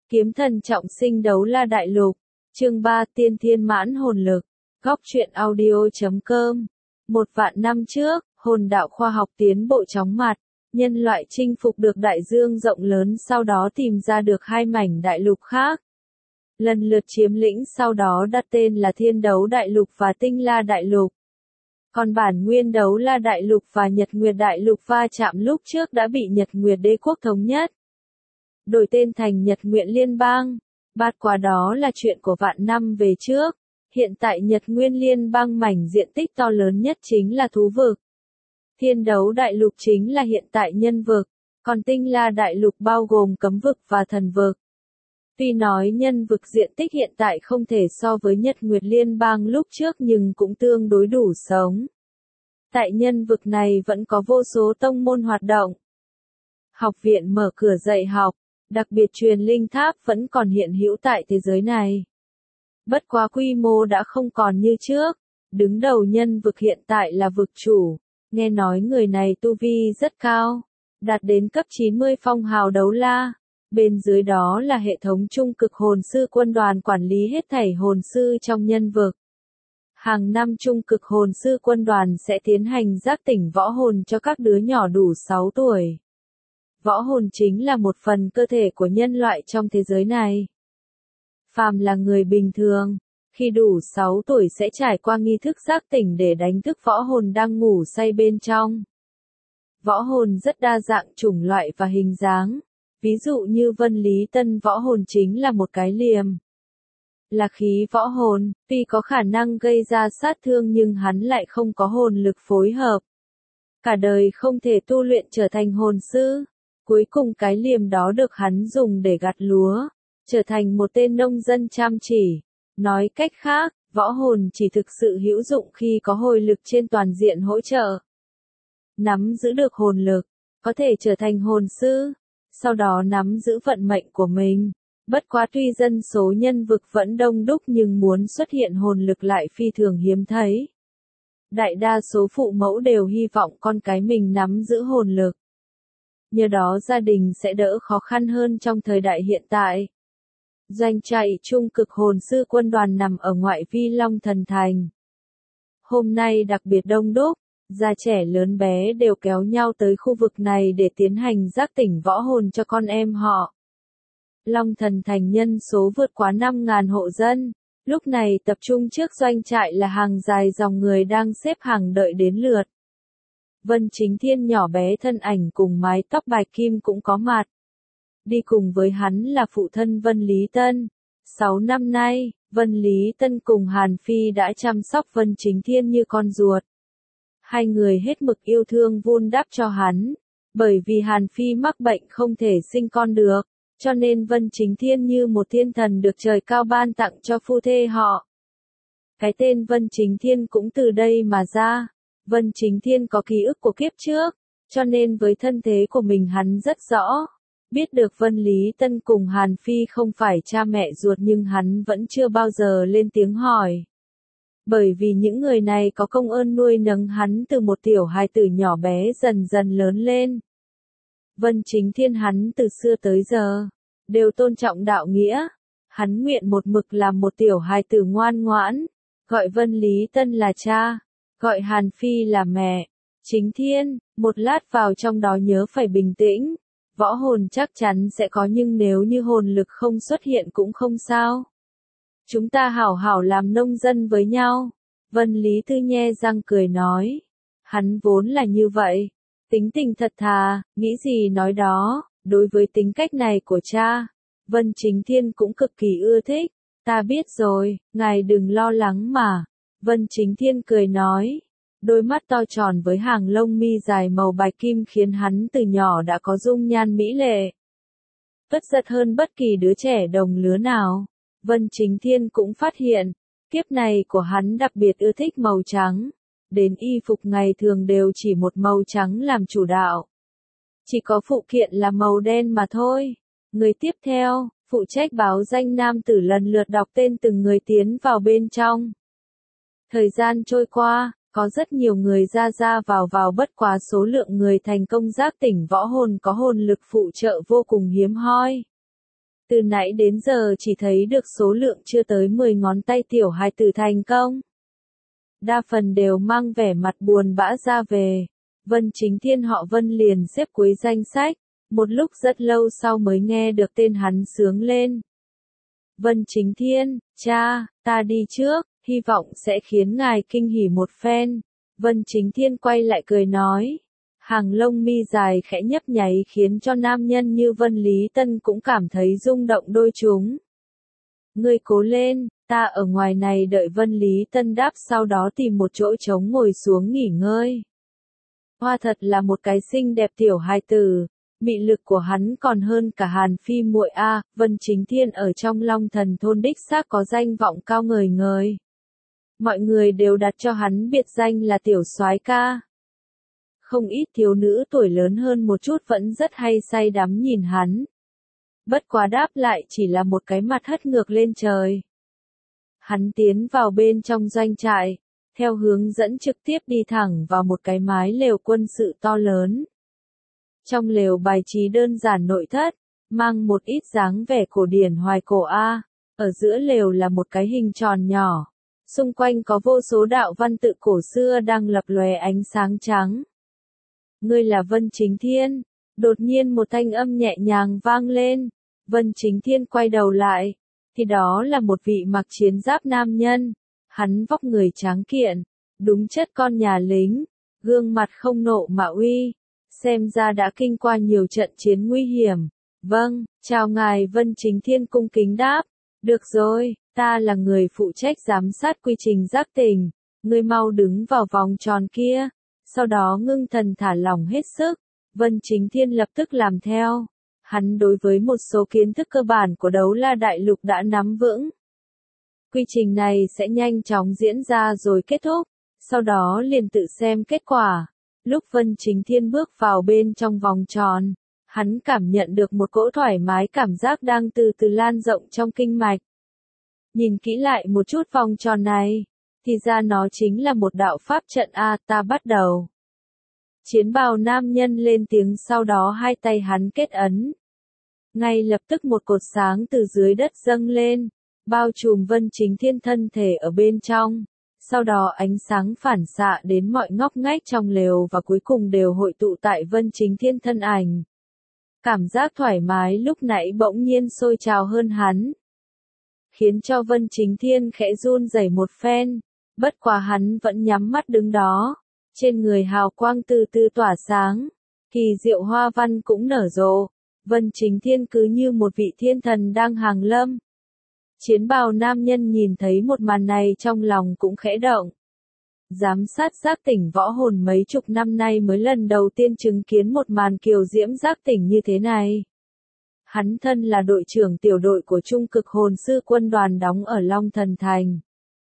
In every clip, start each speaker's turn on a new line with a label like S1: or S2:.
S1: Kiếm thần trọng sinh đấu la đại lục. Chương 3 tiên thiên mãn hồn lực. Góc truyện audio.com. 1.000 năm trước, hồn đạo khoa học tiến bộ chóng mặt. Nhân loại chinh phục được đại dương rộng lớn, sau đó tìm ra được hai mảnh đại lục khác. Lần lượt chiếm lĩnh, sau đó đặt tên là Thiên Đấu Đại Lục và Tinh La Đại Lục. Còn bản nguyên Đấu La Đại Lục và Nhật Nguyệt Đại Lục va chạm lúc trước đã bị Nhật Nguyệt Đế quốc thống nhất, đổi tên thành Nhật Nguyệt Liên bang. Bát quá đó là chuyện của vạn năm về trước. Hiện tại Nhật Nguyên Liên bang mảnh diện tích to lớn nhất chính là thú vực. Thiên Đấu Đại Lục chính là hiện tại nhân vực, còn Tinh La Đại Lục bao gồm cấm vực và thần vực. Tuy nói nhân vực diện tích hiện tại không thể so với Nhật Nguyệt Liên bang lúc trước nhưng cũng tương đối đủ sống. Tại nhân vực này vẫn có vô số tông môn hoạt động. Học viện mở cửa dạy học, đặc biệt truyền linh tháp vẫn còn hiện hữu tại thế giới này. Bất quá quy mô đã không còn như trước. Đứng đầu nhân vực hiện tại là vực chủ. Nghe nói người này tu vi rất cao, đạt đến cấp 90 phong hào đấu la. Bên dưới đó là hệ thống trung cực hồn sư quân đoàn quản lý hết thảy hồn sư trong nhân vực. Hàng năm trung cực hồn sư quân đoàn sẽ tiến hành giác tỉnh võ hồn cho các đứa nhỏ đủ 6 tuổi. Võ hồn chính là một phần cơ thể của nhân loại trong thế giới này. Phàm là người bình thường, khi đủ 6 tuổi sẽ trải qua nghi thức giác tỉnh để đánh thức võ hồn đang ngủ say bên trong. Võ hồn rất đa dạng chủng loại và hình dáng. Ví dụ như Vân Lý Tân võ hồn chính là một cái liềm. Là khí võ hồn, tuy có khả năng gây ra sát thương nhưng hắn lại không có hồn lực phối hợp. Cả đời không thể tu luyện trở thành hồn sư. Cuối cùng cái liềm đó được hắn dùng để gặt lúa, trở thành một tên nông dân chăm chỉ. Nói cách khác, võ hồn chỉ thực sự hữu dụng khi có hồi lực trên toàn diện hỗ trợ. Nắm giữ được hồn lực, có thể trở thành hồn sư, sau đó nắm giữ vận mệnh của mình. Bất quá tuy dân số nhân vực vẫn đông đúc nhưng muốn xuất hiện hồn lực lại phi thường hiếm thấy. Đại đa số phụ mẫu đều hy vọng con cái mình nắm giữ hồn lực. Nhờ đó gia đình sẽ đỡ khó khăn hơn trong thời đại hiện tại. Doanh trại trung cực hồn sư quân đoàn nằm ở ngoại vi Long Thần Thành. Hôm nay đặc biệt đông đúc, già trẻ lớn bé đều kéo nhau tới khu vực này để tiến hành giác tỉnh võ hồn cho con em họ. Long Thần Thành nhân số vượt quá 5.000 hộ dân, lúc này tập trung trước doanh trại là hàng dài dòng người đang xếp hàng đợi đến lượt. Vân Chính Thiên nhỏ bé thân ảnh cùng mái tóc bạch kim cũng có mặt. Đi cùng với hắn là phụ thân Vân Lý Tân. 6 năm nay, Vân Lý Tân cùng Hàn Phi đã chăm sóc Vân Chính Thiên như con ruột. Hai người hết mực yêu thương vun đắp cho hắn. Bởi vì Hàn Phi mắc bệnh không thể sinh con được, cho nên Vân Chính Thiên như một thiên thần được trời cao ban tặng cho phu thê họ. Cái tên Vân Chính Thiên cũng từ đây mà ra. Vân Chính Thiên có ký ức của kiếp trước, cho nên với thân thế của mình hắn rất rõ. Biết được Vân Lý Tân cùng Hàn Phi không phải cha mẹ ruột nhưng hắn vẫn chưa bao giờ lên tiếng hỏi. Bởi vì những người này có công ơn nuôi nấng hắn từ một tiểu hài tử nhỏ bé dần dần lớn lên. Vân Chính Thiên hắn từ xưa tới giờ đều tôn trọng đạo nghĩa. Hắn nguyện một mực làm một tiểu hài tử ngoan ngoãn, gọi Vân Lý Tân là cha, gọi Hàn Phi là mẹ. Chính Thiên, một lát vào trong đó nhớ phải bình tĩnh. Võ hồn chắc chắn sẽ có nhưng nếu như hồn lực không xuất hiện cũng không sao. Chúng ta hảo hảo làm nông dân với nhau. Vân Lý Tư nhe răng cười nói. Hắn vốn là như vậy. Tính tình thật thà, nghĩ gì nói đó. Đối với tính cách này của cha, Vân Chính Thiên cũng cực kỳ ưa thích. Ta biết rồi, ngài đừng lo lắng mà. Vân Chính Thiên cười nói. Đôi mắt to tròn với hàng lông mi dài màu bạch kim khiến hắn từ nhỏ đã có dung nhan mỹ lệ. Bất giật hơn bất kỳ đứa trẻ đồng lứa nào. Vân Chính Thiên cũng phát hiện, kiếp này của hắn đặc biệt ưa thích màu trắng. Đến y phục ngày thường đều chỉ một màu trắng làm chủ đạo. Chỉ có phụ kiện là màu đen mà thôi. Người tiếp theo, phụ trách báo danh nam tử lần lượt đọc tên từng người tiến vào bên trong. Thời gian trôi qua, có rất nhiều người ra vào bất quá số lượng người thành công giác tỉnh võ hồn có hồn lực phụ trợ vô cùng hiếm hoi. Từ nãy đến giờ chỉ thấy được số lượng chưa tới 10 ngón tay tiểu hài tử thành công. Đa phần đều mang vẻ mặt buồn bã ra về. Vân Chính Thiên họ Vân liền xếp cuối danh sách, một lúc rất lâu sau mới nghe được tên hắn xướng lên. Vân Chính Thiên, cha, ta đi trước, hy vọng sẽ khiến ngài kinh hỉ một phen. Vân Chính Thiên quay lại cười nói. Hàng lông mi dài khẽ nhấp nháy khiến cho nam nhân như Vân Lý Tân cũng cảm thấy rung động đôi chúng. Ngươi cố lên, ta ở ngoài này đợi Vân Lý Tân đáp, sau đó tìm một chỗ trống ngồi xuống nghỉ ngơi. Hoa thật là một cái xinh đẹp tiểu hài tử, mị lực của hắn còn hơn cả Hàn Phi muội a. Vân Chính Thiên ở trong Long Thần thôn đích xác có danh vọng cao ngời ngời. Mọi người đều đặt cho hắn biệt danh là tiểu soái ca. Không ít thiếu nữ tuổi lớn hơn một chút vẫn rất hay say đắm nhìn hắn. Bất quá đáp lại chỉ là một cái mặt hất ngược lên trời. Hắn tiến vào bên trong doanh trại, theo hướng dẫn trực tiếp đi thẳng vào một cái mái lều quân sự to lớn. Trong lều bài trí đơn giản nội thất, mang một ít dáng vẻ cổ điển hoài cổ A, ở giữa lều là một cái hình tròn nhỏ, xung quanh có vô số đạo văn tự cổ xưa đang lập lòe ánh sáng trắng. Ngươi là Vân Chính Thiên, đột nhiên một thanh âm nhẹ nhàng vang lên, Vân Chính Thiên quay đầu lại, thì đó là một vị mặc chiến giáp nam nhân, hắn vóc người tráng kiện, đúng chất con nhà lính, gương mặt không nộ mà uy, xem ra đã kinh qua nhiều trận chiến nguy hiểm. Vâng, chào ngài. Vân Chính Thiên cung kính đáp, được rồi, ta là người phụ trách giám sát quy trình giác tỉnh, ngươi mau đứng vào vòng tròn kia, sau đó ngưng thần thả lỏng hết sức. Vân Chính Thiên lập tức làm theo. Hắn đối với một số kiến thức cơ bản của Đấu La Đại Lục đã nắm vững. Quy trình này sẽ nhanh chóng diễn ra rồi kết thúc, sau đó liền tự xem kết quả. Lúc Vân Chính Thiên bước vào bên trong vòng tròn, hắn cảm nhận được một cỗ thoải mái cảm giác đang từ từ lan rộng trong kinh mạch. Nhìn kỹ lại một chút vòng tròn này, thì ra nó chính là một đạo pháp trận a. Ta bắt đầu. Chiến bào nam nhân lên tiếng, sau đó hai tay hắn kết ấn. Ngay lập tức một cột sáng từ dưới đất dâng lên, bao trùm Vân Chính Thiên thân thể ở bên trong. Sau đó ánh sáng phản xạ đến mọi ngóc ngách trong lều và cuối cùng đều hội tụ tại Vân Chính Thiên thân ảnh. Cảm giác thoải mái lúc nãy bỗng nhiên sôi trào hơn hắn, khiến cho Vân Chính Thiên khẽ run rẩy một phen, bất quá hắn vẫn nhắm mắt đứng đó, trên người hào quang từ từ tỏa sáng, kỳ diệu hoa văn cũng nở rộ, Vân Chính Thiên cứ như một vị thiên thần đang hàng lâm. Chiến bào nam nhân nhìn thấy một màn này trong lòng cũng khẽ động. Giám sát giác tỉnh võ hồn mấy chục năm nay mới lần đầu tiên chứng kiến một màn kiều diễm giác tỉnh như thế này. Hắn thân là đội trưởng tiểu đội của Trung Cực Hồn Sư quân đoàn đóng ở Long Thần Thành.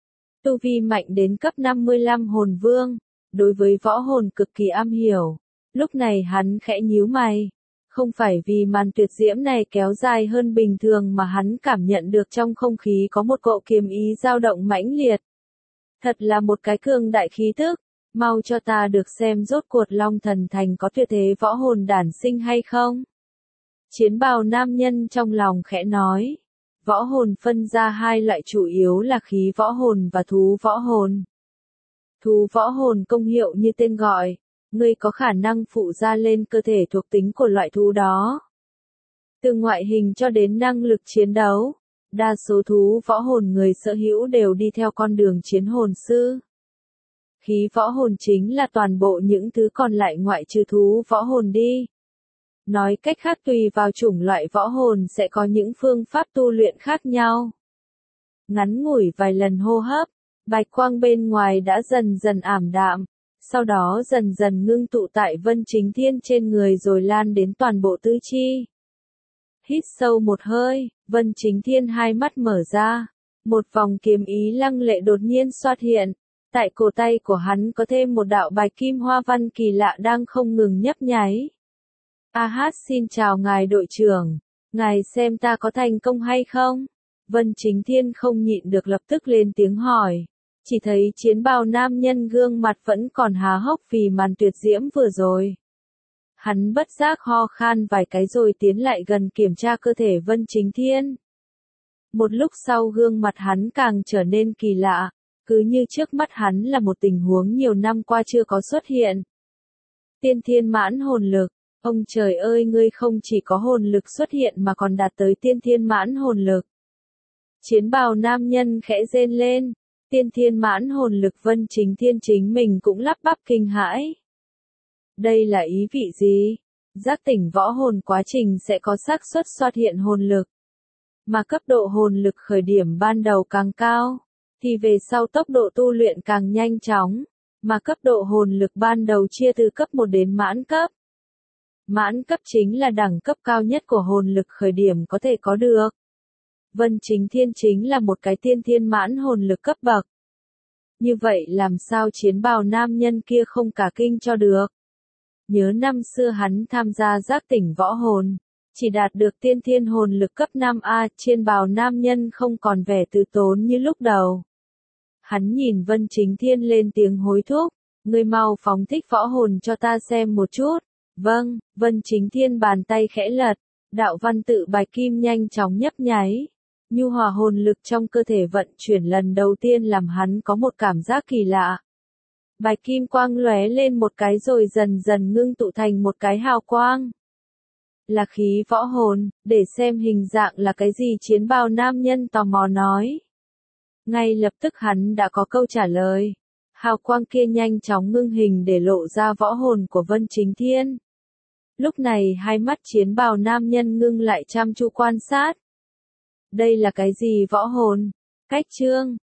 S1: Tu vi mạnh đến cấp 55 hồn vương, đối với võ hồn cực kỳ am hiểu. Lúc này hắn khẽ nhíu mày. Không phải vì màn tuyệt diễm này kéo dài hơn bình thường mà hắn cảm nhận được trong không khí có một cỗ kiếm ý dao động mãnh liệt. Thật là một cái cường đại khí tức, mau cho ta được xem rốt cuộc Long Thần Thành có tuyệt thế võ hồn đản sinh hay không. Chiến bào nam nhân trong lòng khẽ nói. Võ hồn phân ra hai loại chủ yếu là khí võ hồn và thú võ hồn. Thú võ hồn công hiệu như tên gọi, ngươi có khả năng phụ ra lên cơ thể thuộc tính của loại thú đó. Từ ngoại hình cho đến năng lực chiến đấu, đa số thú võ hồn người sở hữu đều đi theo con đường chiến hồn sư. Khí võ hồn chính là toàn bộ những thứ còn lại ngoại trừ thú võ hồn đi. Nói cách khác, tùy vào chủng loại võ hồn sẽ có những phương pháp tu luyện khác nhau. Ngắn ngủi vài lần hô hấp, bạch quang bên ngoài đã dần dần ảm đạm, sau đó dần dần ngưng tụ tại Vân Chính Thiên trên người rồi lan đến toàn bộ tứ chi. Hít sâu một hơi, Vân Chính Thiên hai mắt mở ra, một vòng kiếm ý lăng lệ đột nhiên xuất hiện, tại cổ tay của hắn có thêm một đạo bạch kim hoa văn kỳ lạ đang không ngừng nhấp nháy. Xin chào ngài đội trưởng, ngài xem ta có thành công hay không? Vân Chính Thiên không nhịn được lập tức lên tiếng hỏi. Chỉ thấy chiến bào nam nhân gương mặt vẫn còn há hốc vì màn tuyệt diễm vừa rồi. Hắn bất giác ho khan vài cái rồi tiến lại gần kiểm tra cơ thể Vân Chính Thiên. Một lúc sau gương mặt hắn càng trở nên kỳ lạ, cứ như trước mắt hắn là một tình huống nhiều năm qua chưa có xuất hiện. Tiên thiên mãn hồn lực, ông trời ơi, ngươi không chỉ có hồn lực xuất hiện mà còn đạt tới tiên thiên mãn hồn lực. Chiến bào nam nhân khẽ rên lên, tiên thiên mãn hồn lực. Vân Chính Thiên chính mình cũng lắp bắp kinh hãi. Đây là ý vị gì? Giác tỉnh võ hồn quá trình sẽ có xác suất xuất hiện hồn lực. Mà cấp độ hồn lực khởi điểm ban đầu càng cao, thì về sau tốc độ tu luyện càng nhanh chóng, mà cấp độ hồn lực ban đầu chia từ cấp 1 đến mãn cấp. Mãn cấp chính là đẳng cấp cao nhất của hồn lực khởi điểm có thể có được. Vân Chính Thiên chính là một cái tiên thiên mãn hồn lực cấp bậc. Như vậy làm sao chiến bào nam nhân kia không cả kinh cho được? Nhớ năm xưa hắn tham gia giác tỉnh võ hồn, chỉ đạt được tiên thiên hồn lực cấp 5A, trên bào nam nhân không còn vẻ từ tốn như lúc đầu. Hắn nhìn Vân Chính Thiên lên tiếng hối thúc, ngươi mau phóng thích võ hồn cho ta xem một chút. Vâng, Vân Chính Thiên bàn tay khẽ lật, đạo văn tự bạch kim nhanh chóng nhấp nháy. Nhu hòa hồn lực trong cơ thể vận chuyển lần đầu tiên làm hắn có một cảm giác kỳ lạ. Bạch kim quang lóe lên một cái rồi dần dần ngưng tụ thành một cái hào quang. Là khí võ hồn, để xem hình dạng là cái gì, chiến bào nam nhân tò mò nói. Ngay lập tức hắn đã có câu trả lời. Hào quang kia nhanh chóng ngưng hình để lộ ra võ hồn của Vân Chính Thiên. Lúc này hai mắt chiến bào nam nhân ngưng lại chăm chú quan sát. Đây là cái gì võ hồn? Cách chương